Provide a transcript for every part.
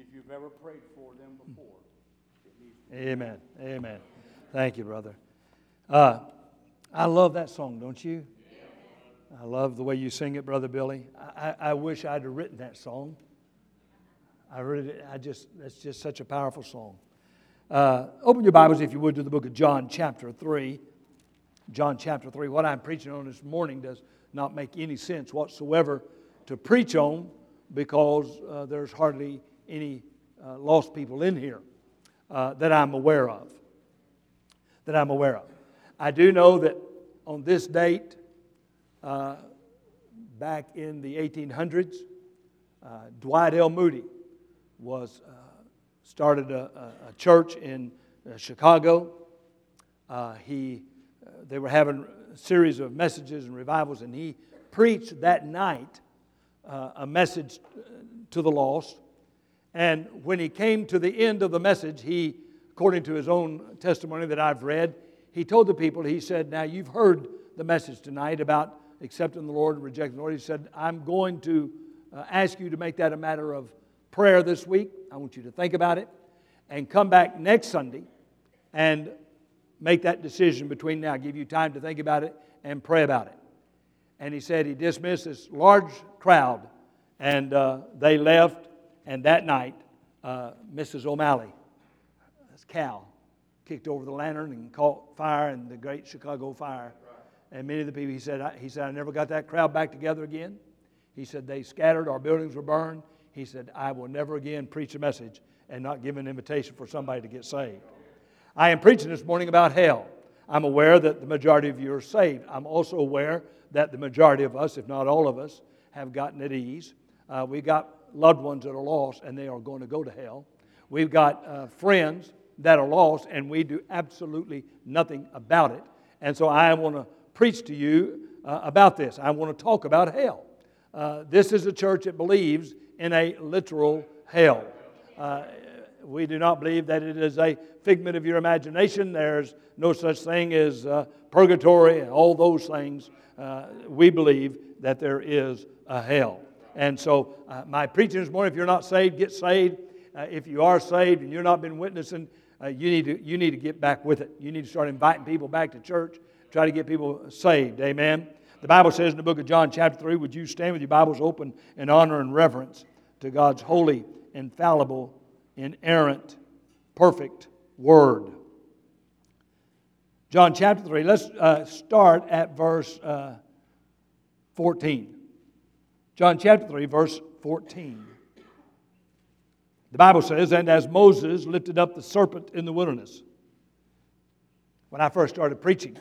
you've ever prayed for them before, it needs to be. Amen. Amen. Thank you, brother. I love that song, don't you? I love the way you sing it, Brother Billy. I wish I'd have written that song. That's just such a powerful song. Open your Bibles, if you would, to the book of John chapter 3. John chapter 3. What I'm preaching on this morning does not make any sense whatsoever to preach on because there's hardly any lost people in here that I'm aware of. I do know that on this date, back in the 1800s, Dwight L. Moody started a church in Chicago. They were having a series of messages and revivals, and he preached that night a message to the lost. And when he came to the end of the message, he, according to his own testimony that I've read, he told the people, he said, now you've heard the message tonight about accepting the Lord and rejecting the Lord. He said, I'm going to ask you to make that a matter of prayer this week. I want you to think about it and come back next Sunday and make that decision between now. Give you time to think about it and pray about it. And he said he dismissed this large crowd, and they left. And that night, Mrs. O'Malley, that's Cal, kicked over the lantern and caught fire in the great Chicago fire. And many of the people, he said, I never got that crowd back together again. He said, they scattered, our buildings were burned. He said, I will never again preach a message and not give an invitation for somebody to get saved. I am preaching this morning about hell. I'm aware that the majority of you are saved. I'm also aware that the majority of us, if not all of us, have gotten at ease. We got loved ones that are lost and they are going to go to hell. We've got friends that are lost and we do absolutely nothing about it. And so I want to preach to you about this. I want to talk about hell. This is a church that believes in a literal hell. We do not believe that it is a figment of your imagination. There's no such thing as purgatory and all those things. We believe that there is a hell. And so my preaching this morning, if you're not saved, get saved. If you are saved and you've not been witnessing, you need to get back with it. You need to start inviting people back to church. Try to get people saved. Amen. The Bible says in the book of John chapter 3, would you stand with your Bibles open in honor and reverence to God's holy, infallible, inerrant, perfect Word. John chapter 3, let's start at verse 14. John chapter 3, verse 14. The Bible says, and as Moses lifted up the serpent in the wilderness. When I first started preaching,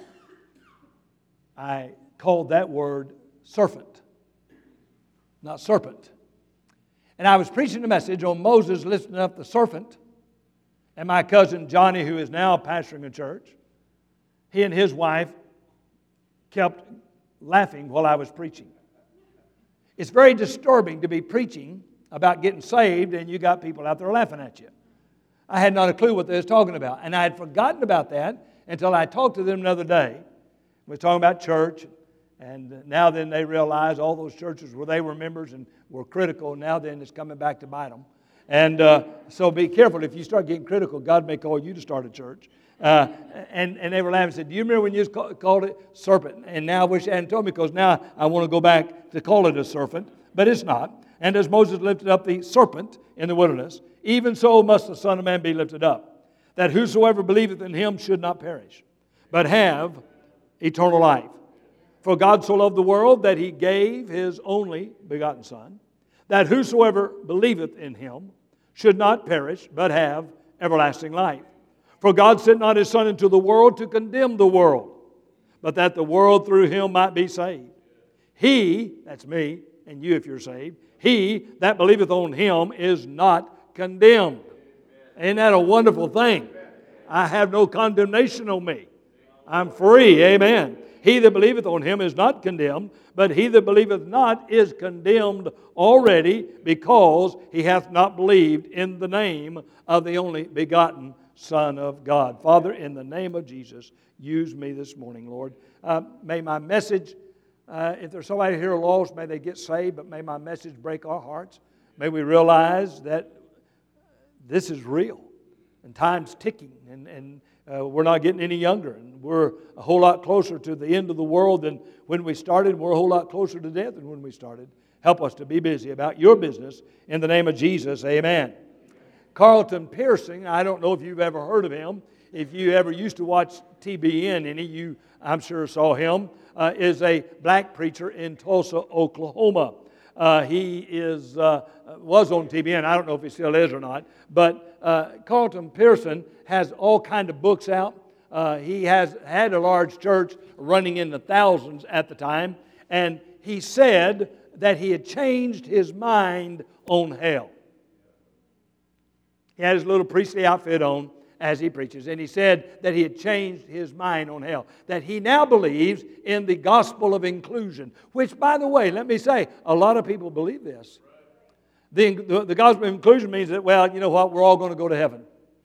I called that word serpent, not serpent. And I was preaching a message on Moses lifting up the serpent. And my cousin Johnny, who is now pastoring a church, he and his wife kept laughing while I was preaching. It's very disturbing to be preaching about getting saved and you got people out there laughing at you. I had not a clue what they was talking about. And I had forgotten about that until I talked to them another day. We were talking about church. And now then they realize all those churches where they were members and were critical, now then it's coming back to bite them. And so be careful. If you start getting critical, God may call you to start a church. And they were laughing and said, do you remember when you called it serpent? And now I wish you hadn't told me because now I want to go back to call it a serpent. But it's not. And as Moses lifted up the serpent in the wilderness, even so must the Son of Man be lifted up, that whosoever believeth in him should not perish, but have eternal life. For God so loved the world that he gave his only begotten Son, that whosoever believeth in him should not perish, but have everlasting life. For God sent not his Son into the world to condemn the world, but that the world through him might be saved. He, that's me and you if you're saved, he that believeth on him is not condemned. Ain't that a wonderful thing? I have no condemnation on me. I'm free. Amen. He that believeth on him is not condemned, but he that believeth not is condemned already, because he hath not believed in the name of the only begotten Son of God. Father, in the name of Jesus, use me this morning, Lord. May my message, if there's somebody here lost, may they get saved, but may my message break our hearts. May we realize that this is real. And time's ticking, and we're not getting any younger. And we're a whole lot closer to the end of the world than when we started. We're a whole lot closer to death than when we started. Help us to be busy about your business. In the name of Jesus, amen. Carlton Pearson, I don't know if you've ever heard of him. If you ever used to watch TBN, any of you, I'm sure, saw him, is a black preacher in Tulsa, Oklahoma. He was on TBN. I don't know if he still is or not. But Carlton Pearson has all kinds of books out. He has had a large church running in the thousands at the time. And he said that he had changed his mind on hell. He had his little priestly outfit on as he preaches. And he said that he had changed his mind on hell. That he now believes in the gospel of inclusion. Which, by the way, let me say, a lot of people believe this. The gospel of inclusion means that, well, you know what, we're all going to go to heaven.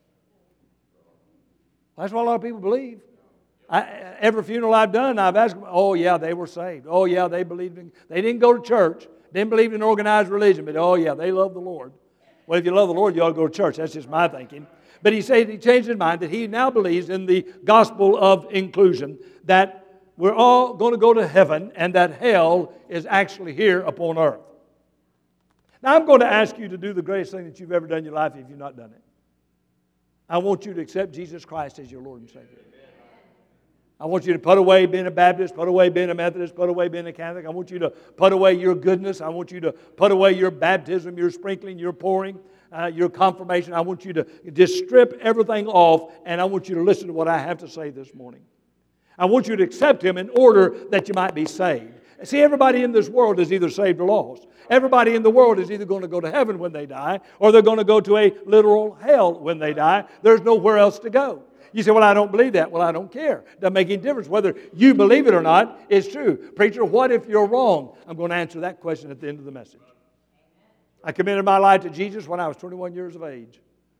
That's what a lot of people believe. Every funeral I've done, I've asked them, oh yeah, they were saved. Oh yeah, they didn't go to church, didn't believe in organized religion, but oh yeah, they love the Lord. Well, if you love the Lord, you ought to go to church. That's just my thinking. But he said he changed his mind, that he now believes in the gospel of inclusion, that we're all going to go to heaven and that hell is actually here upon earth. Now, I'm going to ask you to do the greatest thing that you've ever done in your life if you've not done it. I want you to accept Jesus Christ as your Lord and Savior. I want you to put away being a Baptist, put away being a Methodist, put away being a Catholic. I want you to put away your goodness. I want you to put away your baptism, your sprinkling, your pouring, your confirmation. I want you to just strip everything off, and I want you to listen to what I have to say this morning. I want you to accept Him in order that you might be saved. See, everybody in this world is either saved or lost. Everybody in the world is either going to go to heaven when they die, or they're going to go to a literal hell when they die. There's nowhere else to go. You say, well, I don't believe that. Well, I don't care. It doesn't make any difference whether you believe it or not. It's true. Preacher, what if you're wrong? I'm going to answer that question at the end of the message. I committed my life to Jesus when I was 21 years of age.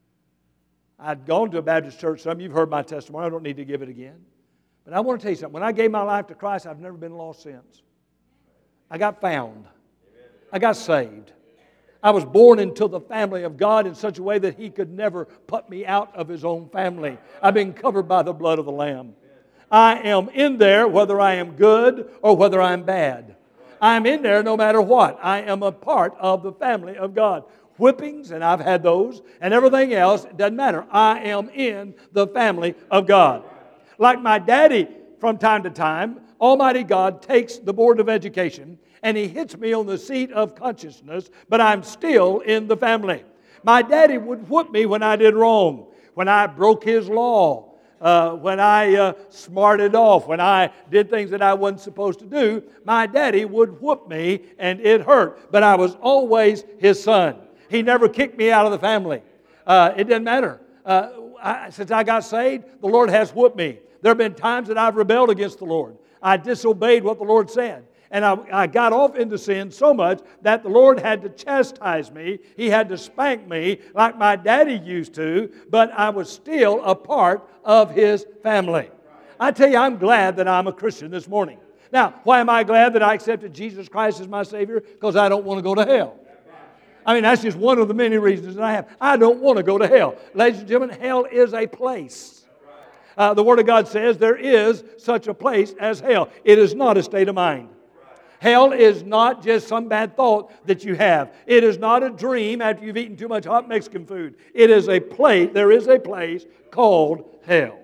I'd gone to a Baptist church. Some of you have heard my testimony. I don't need to give it again. But I want to tell you something. When I gave my life to Christ, I've never been lost since. I got found. I got saved. I was born into the family of God in such a way that He could never put me out of His own family. I've been covered by the blood of the Lamb. I am in there whether I am good or whether I'm bad. I'm in there no matter what. I am a part of the family of God. Whippings, and I've had those, and everything else, it doesn't matter. I am in the family of God. Like my daddy, from time to time, Almighty God takes the Board of Education and He hits me on the seat of consciousness, but I'm still in the family. My daddy would whoop me when I did wrong, when I broke His law, when I smarted off, when I did things that I wasn't supposed to do. My daddy would whoop me and it hurt, but I was always His son. He never kicked me out of the family. It didn't matter. Since I got saved, the Lord has whooped me. There have been times that I've rebelled against the Lord. I disobeyed what the Lord said. And I got off into sin so much that the Lord had to chastise me. He had to spank me like my daddy used to, but I was still a part of His family. I tell you, I'm glad that I'm a Christian this morning. Now, why am I glad that I accepted Jesus Christ as my Savior? Because I don't want to go to hell. I mean, that's just one of the many reasons that I have. I don't want to go to hell. Ladies and gentlemen, hell is a place. The Word of God says there is such a place as hell. It is not a state of mind. Hell is not just some bad thought that you have. It is not a dream after you've eaten too much hot Mexican food. It is a place, there is a place called hell.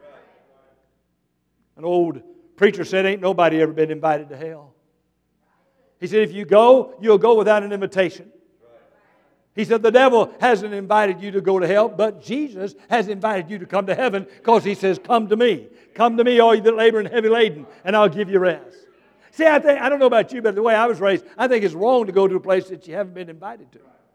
An old preacher said, ain't nobody ever been invited to hell. He said, if you go, you'll go without an invitation. He said, the devil hasn't invited you to go to hell, but Jesus has invited you to come to heaven because He says, come to me. Come to me, all you that labor and heavy laden, and I'll give you rest. See, I don't know about you, but the way I was raised, I think it's wrong to go to a place that you haven't been invited to.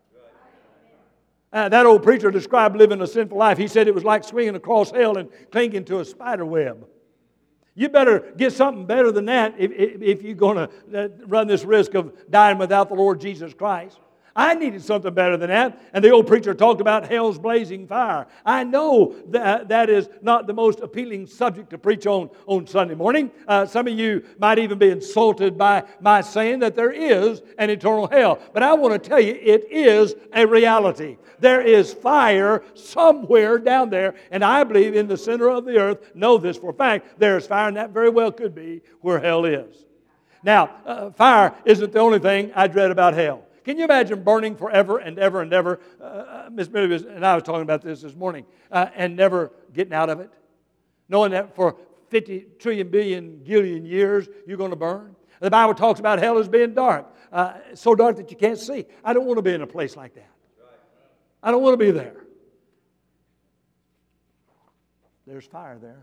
That old preacher described living a sinful life. He said it was like swinging across hell and clinging to a spider web. You better get something better than that if you're going to run this risk of dying without the Lord Jesus Christ. I needed something better than that. And the old preacher talked about hell's blazing fire. I know that is not the most appealing subject to preach on Sunday morning. Some of you might even be insulted by my saying that there is an eternal hell. But I want to tell you, it is a reality. There is fire somewhere down there, and I believe in the center of the earth, know this for a fact, there is fire, and that very well could be where hell is. Now, fire isn't the only thing I dread about hell. Can you imagine burning forever and ever and ever? Miss Millie and I was talking about this morning, and never getting out of it? Knowing that for 50 trillion, billion, gillion years you're going to burn? The Bible talks about hell as being dark, so dark that you can't see. I don't want to be in a place like that. I don't want to be there. There's fire there.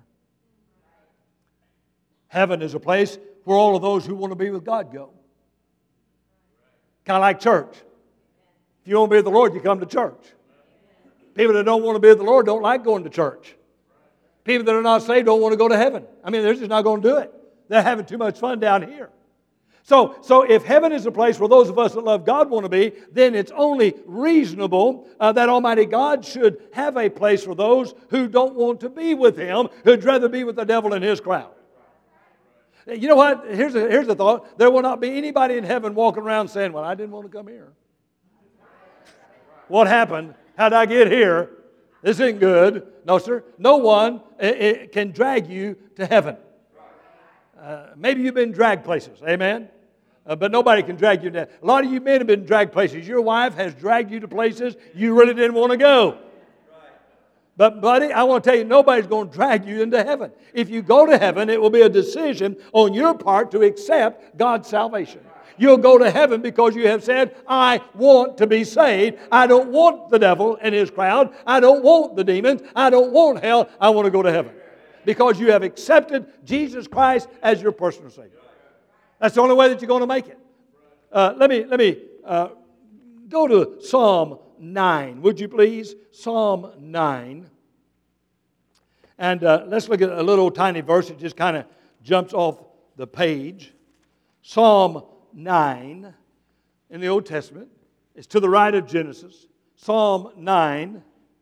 Heaven is a place where all of those who want to be with God go. Kind of like church. If you want to be with the Lord, you come to church. People that don't want to be with the Lord don't like going to church. People that are not saved don't want to go to heaven. I mean, they're just not going to do it. They're having too much fun down here. So if heaven is a place where those of us that love God want to be, then it's only reasonable that Almighty God should have a place for those who don't want to be with Him, who'd rather be with the devil and his crowd. You know what? Here's a thought. There will not be anybody in heaven walking around saying, well, I didn't want to come here. What happened? How'd I get here? This isn't good. No, sir. No one can drag you to heaven. Maybe you've been dragged places. Amen? But nobody can drag you down. A lot of you men have been dragged places. Your wife has dragged you to places you really didn't want to go. But, buddy, I want to tell you, nobody's going to drag you into heaven. If you go to heaven, it will be a decision on your part to accept God's salvation. You'll go to heaven because you have said, I want to be saved. I don't want the devil and his crowd. I don't want the demons. I don't want hell. I want to go to heaven. Because you have accepted Jesus Christ as your personal Savior. That's the only way that you're going to make it. Let me go to Psalm 9, would you please? Psalm 9. And let's look at a little tiny verse that just kind of jumps off the page. Psalm 9 in the Old Testament. It's to the right of Genesis. Psalm 9.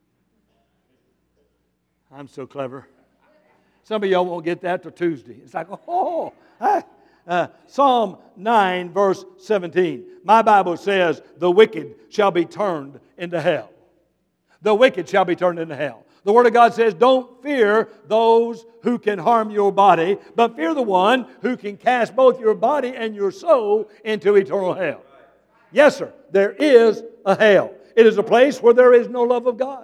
I'm so clever. Some of y'all won't get that till Tuesday. It's like, oh, Psalm 9, verse 17. My Bible says, the wicked shall be turned into hell. The wicked shall be turned into hell. The Word of God says, don't fear those who can harm your body, but fear the one who can cast both your body and your soul into eternal hell. Yes, sir, there is a hell. It is a place where there is no love of God.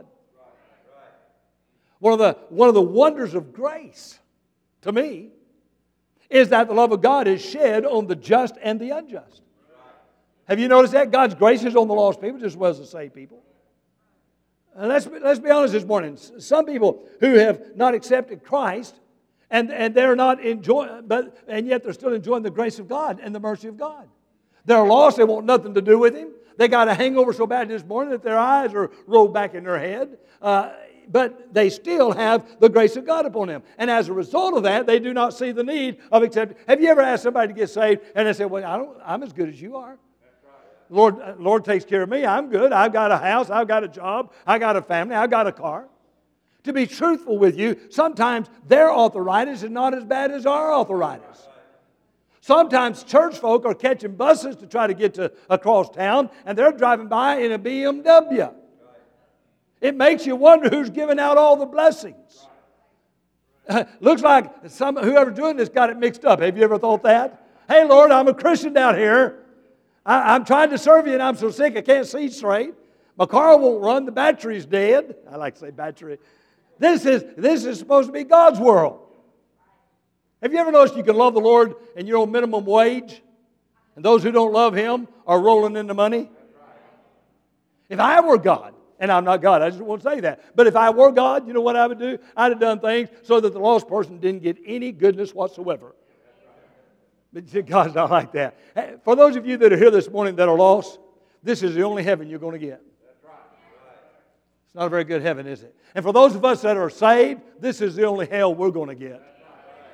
One of the wonders of grace, to me, is that the love of God is shed on the just and the unjust. Have you noticed that? God's grace is on the lost people just as well as the saved people. And let's be honest this morning. Some people who have not accepted Christ and they're not enjoying, and yet they're still enjoying the grace of God and the mercy of God. They're lost. They want nothing to do with Him. They got a hangover so bad this morning that their eyes are rolled back in their head. But they still have the grace of God upon them. And as a result of that, they do not see the need of accepting. Have you ever asked somebody to get saved and they say, well, I'm as good as you are. Lord takes care of me. I'm good. I've got a house. I've got a job. I've got a family. I've got a car. To be truthful with you, sometimes their arthritis is not as bad as our arthritis. Sometimes church folk are catching buses to try to get across town, and they're driving by in a BMW. It makes you wonder who's giving out all the blessings. Looks like whoever's doing this got it mixed up. Have you ever thought that? Hey, Lord, I'm a Christian down here. I'm trying to serve you, and I'm so sick I can't see straight. My car won't run. The battery's dead. I like to say battery. This is supposed to be God's world. Have you ever noticed you can love the Lord and you're on minimum wage, and those who don't love Him are rolling in the money? If I were God, and I'm not God, I just won't say that. But if I were God, you know what I would do? I'd have done things so that the lost person didn't get any goodness whatsoever. But God's not like that. For those of you that are here this morning that are lost, this is the only heaven you're going to get. It's not a very good heaven, is it? And for those of us that are saved, this is the only hell we're going to get.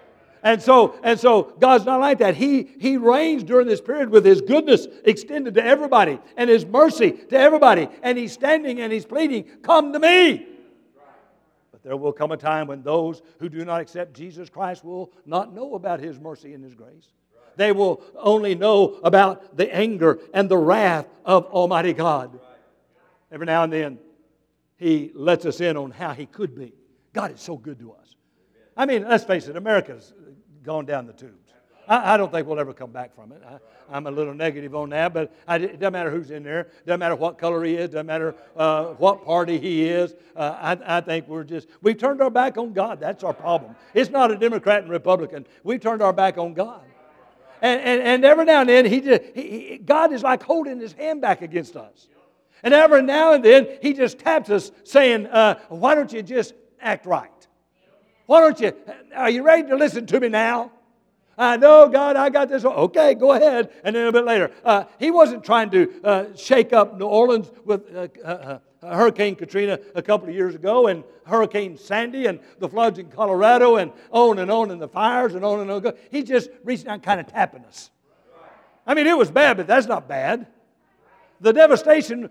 And so God's not like that. He reigns during this period with His goodness extended to everybody and His mercy to everybody. And He's standing and He's pleading, come to me. But there will come a time when those who do not accept Jesus Christ will not know about His mercy and His grace. They will only know about the anger and the wrath of Almighty God. Every now and then, He lets us in on how He could be. God is so good to us. I mean, let's face it, America's gone down the tubes. I don't think we'll ever come back from it. I'm a little negative on that, but it doesn't matter who's in there. Doesn't matter what color he is. Doesn't matter what party he is. I think we've turned our back on God. That's our problem. It's not a Democrat and Republican. We've turned our back on God. And every now and then, God is like holding His hand back against us. And every now and then, He just taps us saying, why don't you just act right? Why don't you, are you ready to listen to me now? I know, God, I got this. Okay, go ahead. And then a bit later, He wasn't trying to shake up New Orleans with Hurricane Katrina a couple of years ago and Hurricane Sandy and the floods in Colorado and on and the fires and on and on. He just reached out and kind of tapping us. I mean, it was bad, but that's not bad. The devastation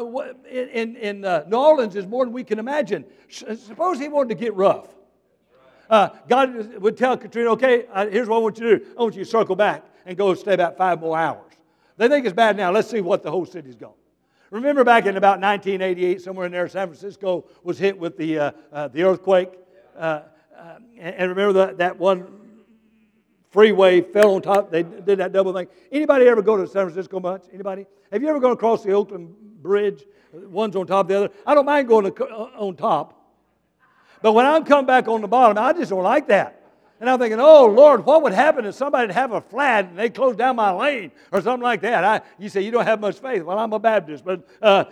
in New Orleans is more than we can imagine. Suppose He wanted to get rough. God would tell Katrina, okay, here's what I want you to do. I want you to circle back and go stay about 5 more hours. They think it's bad now. Let's see what the whole city's gone. Remember back in about 1988, somewhere in there, San Francisco was hit with the earthquake. And remember that one freeway fell on top. They did that double thing. Anybody ever go to San Francisco much? Anybody? Have you ever gone across the Oakland Bridge? One's on top of the other. I don't mind going on top. But when I'm coming back on the bottom, I just don't like that. And I'm thinking, oh, Lord, what would happen if somebody would have a flat and they close down my lane or something like that? You say, you don't have much faith. Well, I'm a Baptist. But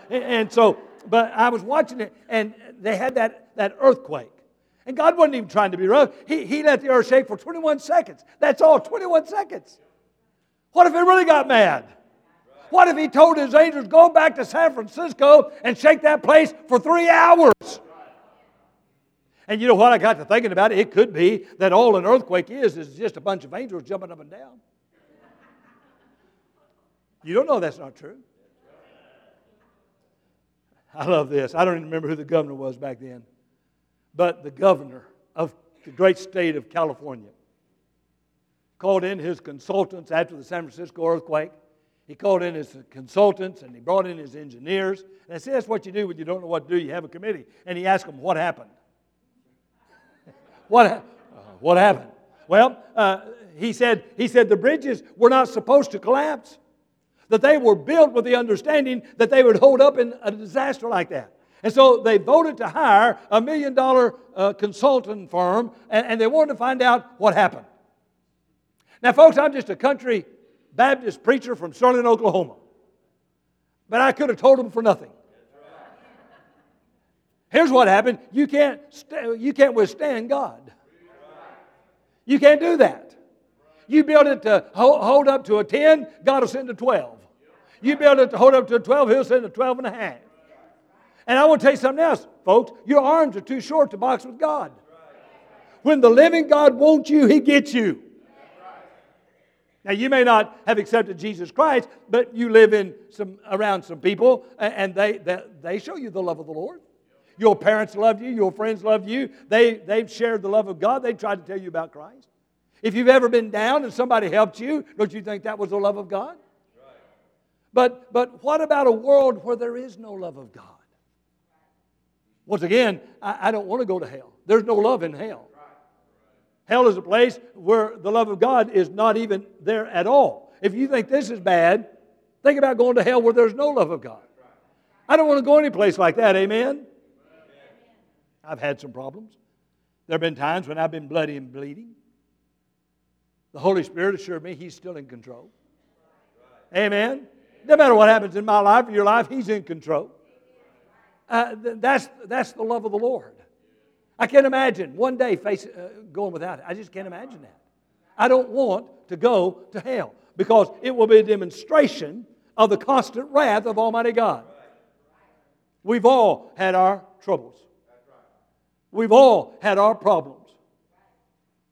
I was watching it, and they had that earthquake. And God wasn't even trying to be rough. He let the earth shake for 21 seconds. That's all, 21 seconds. What if He really got mad? What if He told His angels, go back to San Francisco and shake that place for 3 hours? And you know what I got to thinking about? It could be that all an earthquake is just a bunch of angels jumping up and down. You don't know that's not true. I love this. I don't even remember who the governor was back then. But the governor of the great state of California called in his consultants after the San Francisco earthquake. He called in his consultants and he brought in his engineers. And I said, that's what you do when you don't know what to do. You have a committee. And he asked them, what happened? What happened? Well, he said the bridges were not supposed to collapse. That they were built with the understanding that they would hold up in a disaster like that. And so they voted to hire a $1 million consultant firm, and they wanted to find out what happened. Now, folks, I'm just a country Baptist preacher from Sterling, Oklahoma. But I could have told them for nothing. Here's what happened. You can't withstand God. You can't do that. You build it to hold up to a 10, God will send a 12. You build it to hold up to a 12, He'll send a 12 and a half. And I want to tell you something else, folks. Your arms are too short to box with God. When the living God wants you, He gets you. Now, you may not have accepted Jesus Christ, but you live around some people, and they show you the love of the Lord. Your parents love you. Your friends love you. They've shared the love of God. They've tried to tell you about Christ. If you've ever been down and somebody helped you, don't you think that was the love of God? But what about a world where there is no love of God? Once again, I don't want to go to hell. There's no love in hell. Hell is a place where the love of God is not even there at all. If you think this is bad, think about going to hell where there's no love of God. I don't want to go any place like that, amen? I've had some problems. There have been times when I've been bloody and bleeding. The Holy Spirit assured me He's still in control. Amen? No matter what happens in my life or your life, He's in control. That's the love of the Lord. I can't imagine one day going without it. I just can't imagine that. I don't want to go to hell because it will be a demonstration of the constant wrath of Almighty God. We've all had our troubles. We've all had our problems.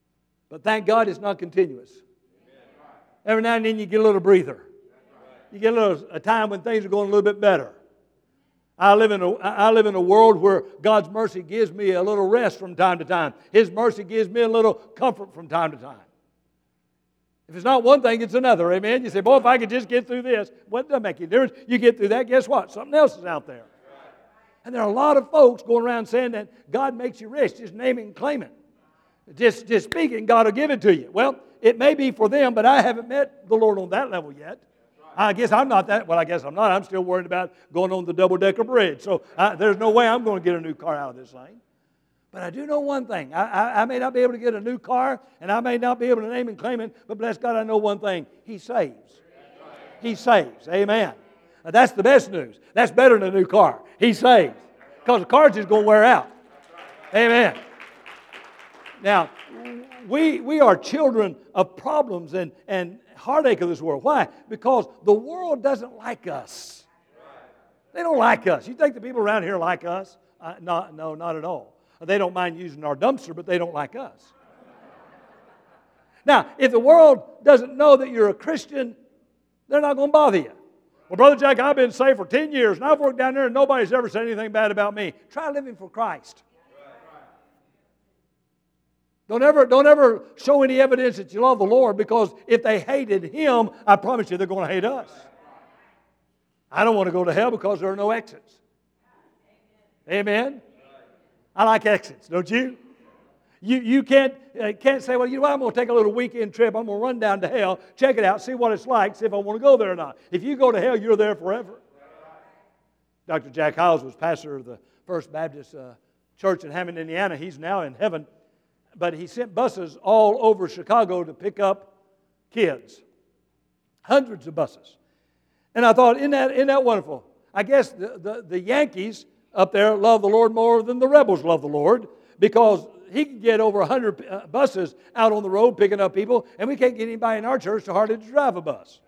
But thank God it's not continuous. Every now and then you get a little breather. You get a time when things are going a little bit better. I live in a world where God's mercy gives me a little rest from time to time. His mercy gives me a little comfort from time to time. If it's not one thing, it's another. Amen? You say, boy, if I could just get through this. Well, it doesn't make any difference. You get through that, guess what? Something else is out there. And there are a lot of folks going around saying that God makes you rich. Just name it and claim it. Just speak it and God will give it to you. Well, it may be for them, but I haven't met the Lord on that level yet. I guess I'm not that. Well, I guess I'm not. I'm still worried about going on the double-decker bridge. So there's no way I'm going to get a new car out of this thing. But I do know one thing. I may not be able to get a new car, and I may not be able to name and claim it, but bless God, I know one thing. He saves. He saves. Amen. Now, that's the best news. That's better than a new car. He saves. Because the car's just going to wear out. Amen. Now, we are children of problems and heartache of this world. Why? Because the world doesn't like us. They don't like us. You think the people around here like us? No, not at all. They don't mind using our dumpster, but they don't like us. Now, if the world doesn't know that you're a Christian, they're not going to bother you. Well, Brother Jack, I've been saved for 10 years, and I've worked down there, and nobody's ever said anything bad about me. Try living for Christ. Don't ever show any evidence that you love the Lord, because if they hated Him, I promise you they're going to hate us. I don't want to go to hell because there are no exits. Amen? I like exits, don't you? You can't say, well, you know what, I'm going to take a little weekend trip. I'm going to run down to hell, check it out, see what it's like, see if I want to go there or not. If you go to hell, you're there forever. Dr. Jack Hyles was pastor of the First Baptist Church in Hammond, Indiana. He's now in heaven. But he sent buses all over Chicago to pick up kids. Hundreds of buses. And I thought, isn't that wonderful? I guess the Yankees up there love the Lord more than the rebels love the Lord, because he can get over 100 buses out on the road picking up people, and we can't get anybody in our church to hardly drive a bus.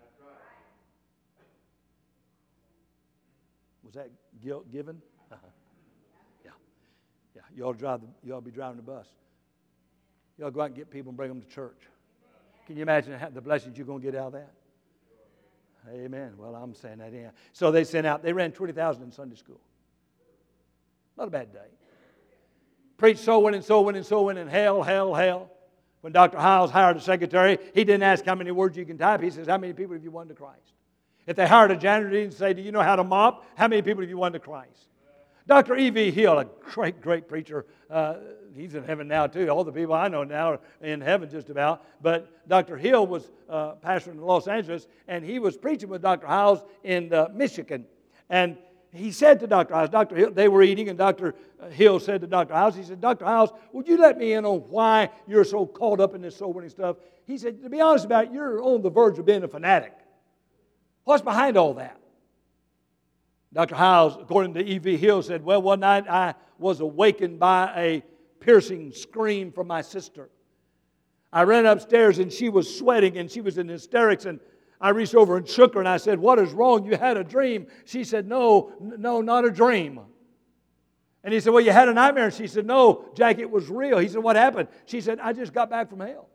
Was that given? Uh-huh. Yeah. You ought to be driving the bus. You ought to go out and get people and bring them to church. Can you imagine the blessings you're going to get out of that? Amen. Well, I'm saying that. Yeah. So they ran 20,000 in Sunday school. Not a bad day. Preached so winning, and hell. When Dr. Hyles hired a secretary, he didn't ask how many words you can type. He says, how many people have you won to Christ? If they hired a janitor, he didn't say, do you know how to mop? How many people have you won to Christ? Dr. E.V. Hill, a great preacher, he's in heaven now too. All the people I know now are in heaven just about. But Dr. Hill was pastor in Los Angeles, and he was preaching with Dr. Hyles in Michigan. And he said to Dr. Hyles, Dr. Hill, they were eating, and Dr. Hill said to Dr. Hyles, he said, Dr. Hyles, would you let me in on why you're so caught up in this soul-winning stuff? He said, to be honest about it, you're on the verge of being a fanatic. What's behind all that? Dr. Hyles, according to E.V. Hill, said, well, one night I was awakened by a piercing scream from my sister. I ran upstairs and she was sweating and she was in hysterics, and I reached over and shook her and I said, what is wrong? You had a dream. She said, no, not a dream. And he said, well, you had a nightmare. And she said, no, Jack, it was real. He said, what happened? She said, I just got back from hell.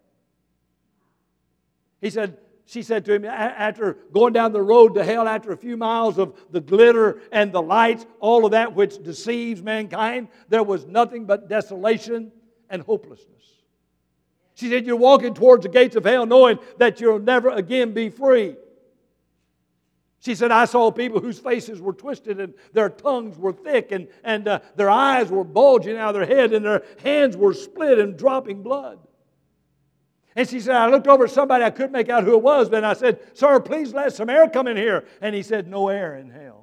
She said to him, after going down the road to hell, after a few miles of the glitter and the lights, all of that which deceives mankind, there was nothing but desolation and hopelessness. She said, you're walking towards the gates of hell knowing that you'll never again be free. She said, I saw people whose faces were twisted and their tongues were thick and their eyes were bulging out of their head and their hands were split and dropping blood. And she said, I looked over at somebody, I couldn't make out who it was, but I said, sir, please let some air come in here. And he said, no air in hell.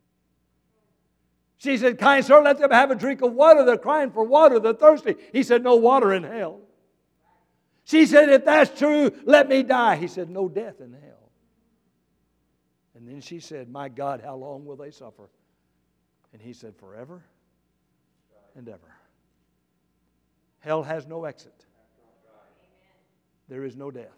She said, kind sir, let them have a drink of water. They're crying for water, they're thirsty. He said, no water in hell. She said, if that's true, let me die. He said, no death in hell. And then she said, my God, how long will they suffer? And he said, forever and ever. Hell has no exit. There is no death.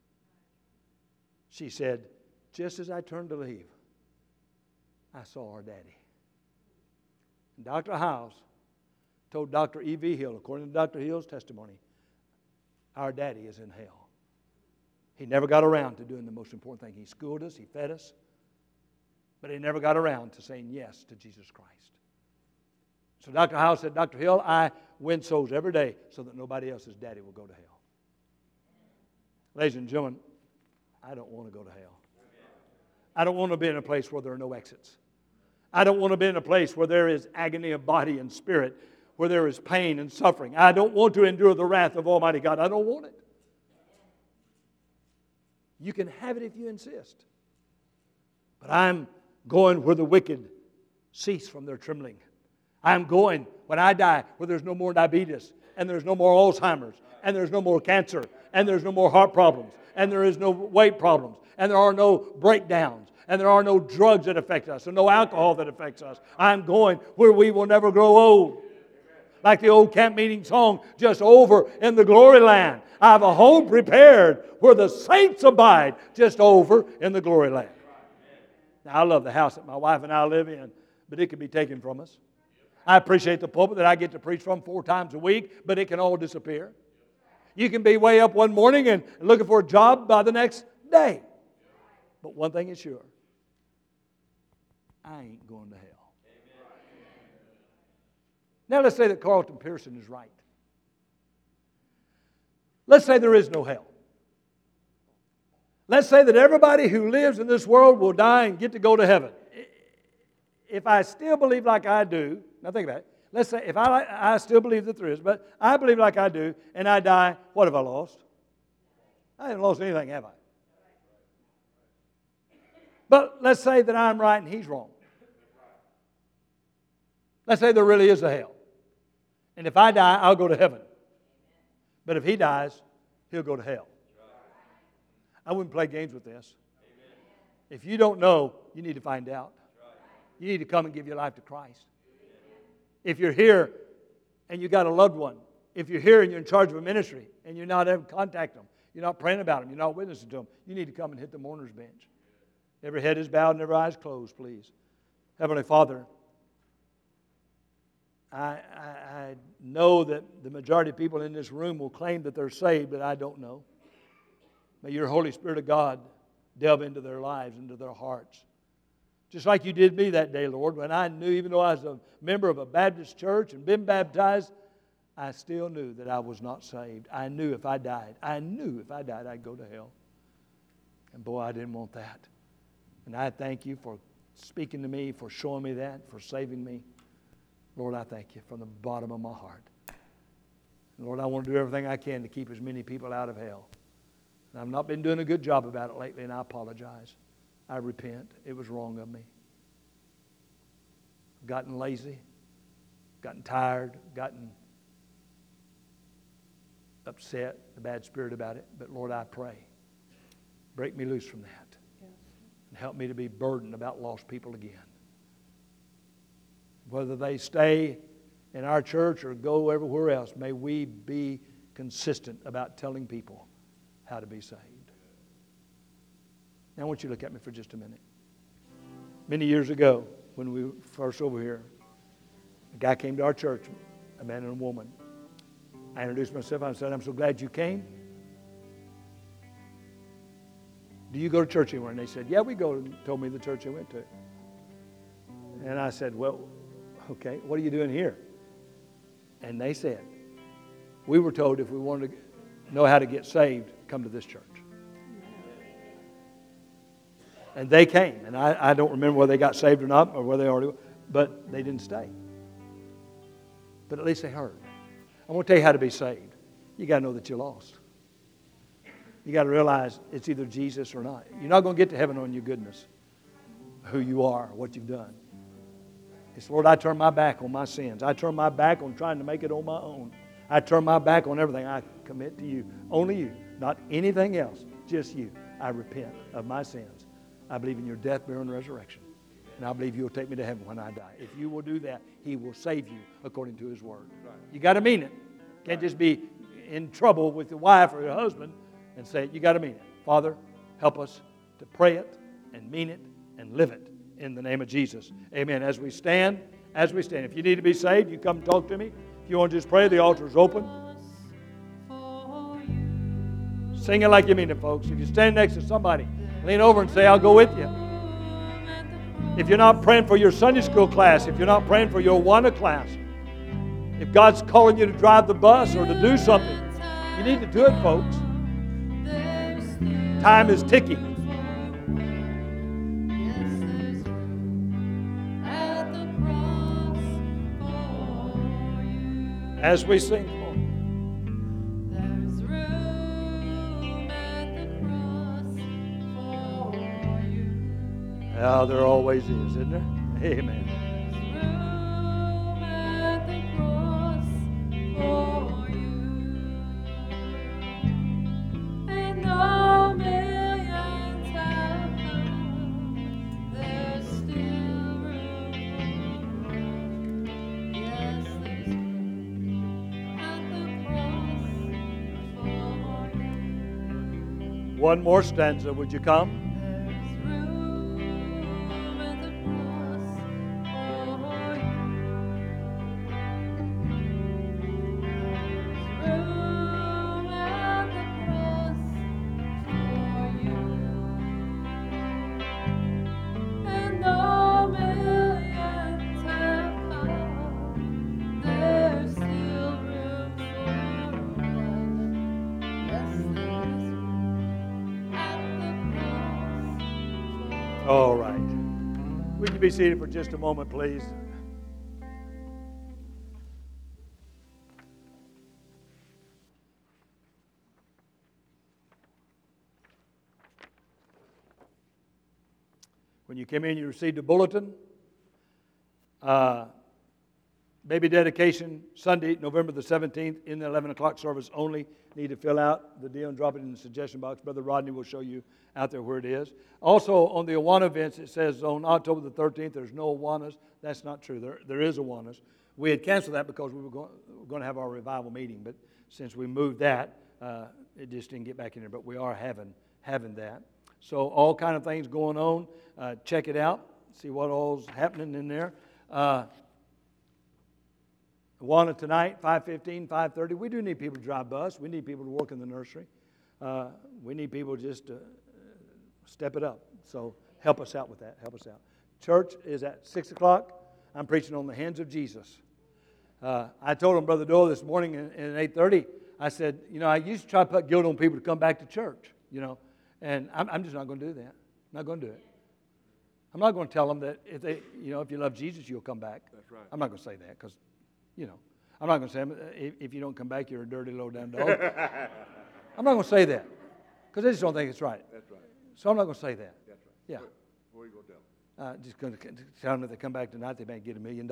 She said, just as I turned to leave, I saw our daddy. And Dr. Hyles told Dr. E.V. Hill, according to Dr. Hill's testimony, Our daddy is in hell. He never got around to doing the most important thing. He schooled us, he fed us, but he never got around to saying yes to Jesus Christ. So Dr. Howell said, Dr. Hill, I win souls every day so that nobody else's daddy will go to hell. Ladies and gentlemen, I don't want to go to hell. I don't want to be in a place where there are no exits. I don't want to be in a place where there is agony of body and spirit, where there is pain and suffering. I don't want to endure the wrath of Almighty God. I don't want it. You can have it if you insist. But I'm going where the wicked cease from their trembling. I'm going, when I die, where there's no more diabetes, and there's no more Alzheimer's, and there's no more cancer, and there's no more heart problems, and there is no weight problems, and there are no breakdowns, and there are no drugs that affect us, and no alcohol that affects us. I'm going where we will never grow old. Like the old camp meeting song, just over in the glory land. I have a home prepared where the saints abide, just over in the glory land. Now, I love the house that my wife and I live in, but it can be taken from us. I appreciate the pulpit that I get to preach from 4 times a week, but it can all disappear. You can be way up one morning and looking for a job by the next day. But one thing is sure, I ain't going to hell. Now let's say that Carlton Pearson is right. Let's say there is no hell. Let's say that everybody who lives in this world will die and get to go to heaven. If I still believe like I do, now think about it. Let's say if I still believe that there is, but I believe like I do, and I die, what have I lost? I haven't lost anything, have I? But let's say that I'm right and he's wrong. Let's say there really is a hell. And if I die, I'll go to heaven. But if he dies, he'll go to hell. I wouldn't play games with this. If you don't know, you need to find out. You need to come and give your life to Christ. If you're here and you got a loved one, if you're here and you're in charge of a ministry and you're not ever contact them, you're not praying about them, you're not witnessing to them, you need to come and hit the mourner's bench. Every head is bowed and every eye is closed, please. Heavenly Father, I know that the majority of people in this room will claim that they're saved, but I don't know. May your Holy Spirit of God delve into their lives, into their hearts. Just like you did me that day, Lord, when I knew, even though I was a member of a Baptist church and been baptized, I still knew that I was not saved. I knew if I died, I'd go to hell. And boy, I didn't want that. And I thank you for speaking to me, for showing me that, for saving me. Lord, I thank you from the bottom of my heart. Lord, I want to do everything I can to keep as many people out of hell. And I've not been doing a good job about it lately, and I apologize. I repent. It was wrong of me. I've gotten lazy, gotten tired, gotten upset, the bad spirit about it. But Lord, I pray, break me loose from that. Yes. And help me to be burdened about lost people again. Whether they stay in our church or go everywhere else, may we be consistent about telling people how to be saved. Now I want you to look at me for just a minute. Many years ago, when we were first over here, a guy came to our church, a man and a woman. I introduced myself. I said, I'm so glad you came. Do you go to church anywhere? And they said, yeah, we go. And told me the church they went to. And I said, well, okay, what are you doing here? And they said, we were told if we wanted to know how to get saved, come to this church. And they came. And I don't remember whether they got saved or not, or whether they already, but they didn't stay. But at least they heard. I'm going to tell you how to be saved. You got to know that you're lost. You got to realize it's either Jesus or not. You're not going to get to heaven on your goodness, who you are, what you've done. It's, Lord, I turn my back on my sins. I turn my back on trying to make it on my own. I turn my back on everything. I commit to you. Only you. Not anything else. Just you. I repent of my sins. I believe in your death, burial, and resurrection. And I believe you'll take me to heaven when I die. If you will do that, He will save you according to His word. You got to mean it. Can't just be in trouble with your wife or your husband and say it. You got to mean it. Father, help us to pray it and mean it and live it in the name of Jesus. Amen. As we stand. If you need to be saved, you come talk to me. If you want to just pray, the altar is open. Sing it like you mean it, folks. If you stand next to somebody, lean over and say, I'll go with you. If you're not praying for your Sunday school class, if you're not praying for your Awana class, if God's calling you to drive the bus or to do something, you need to do it, folks. Time is ticking. As we sing, oh, there always is, isn't there? Amen. One more stanza, would you come? All right. Would you be seated for just a moment, please? When you came in, you received a bulletin. Baby dedication, Sunday, November the 17th, in the 11 o'clock service only. Need to fill out the deal and drop it in the suggestion box. Brother Rodney will show you out there where it is. Also, on the Awana events, it says on October the 13th, there's no Awanas. That's not true. There is Awanas. We had canceled that because we were going to have our revival meeting, but since we moved that, it just didn't get back in there. But we are having that. So all kind of things going on. Check it out. See what all's happening in there. Awana tonight, 5:15, 5:30. We do need people to drive bus. We need people to work in the nursery. We need people just to step it up. So help us out with that. Help us out. Church is at 6 o'clock. I'm preaching on the hands of Jesus. I told him, Brother Doyle, this morning at 8:30, I said, I used to try to put guilt on people to come back to church, and I'm just not going to do that. I'm not going to do it. I'm not going to tell them that if you love Jesus, you'll come back. That's right. I'm not going to say that because, I'm not going to say, if you don't come back, you're a dirty, low-down dog. I'm not going to say that because I just don't think it's right. That's right. So I'm not going to say that. That's right. Yeah. What are you going to tell them? Just going to tell them if they come back tonight, they may get $1 million.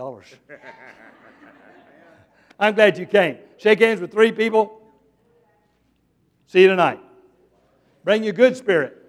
I'm glad you came. Shake hands with 3 people. See you tonight. Bring your good spirit.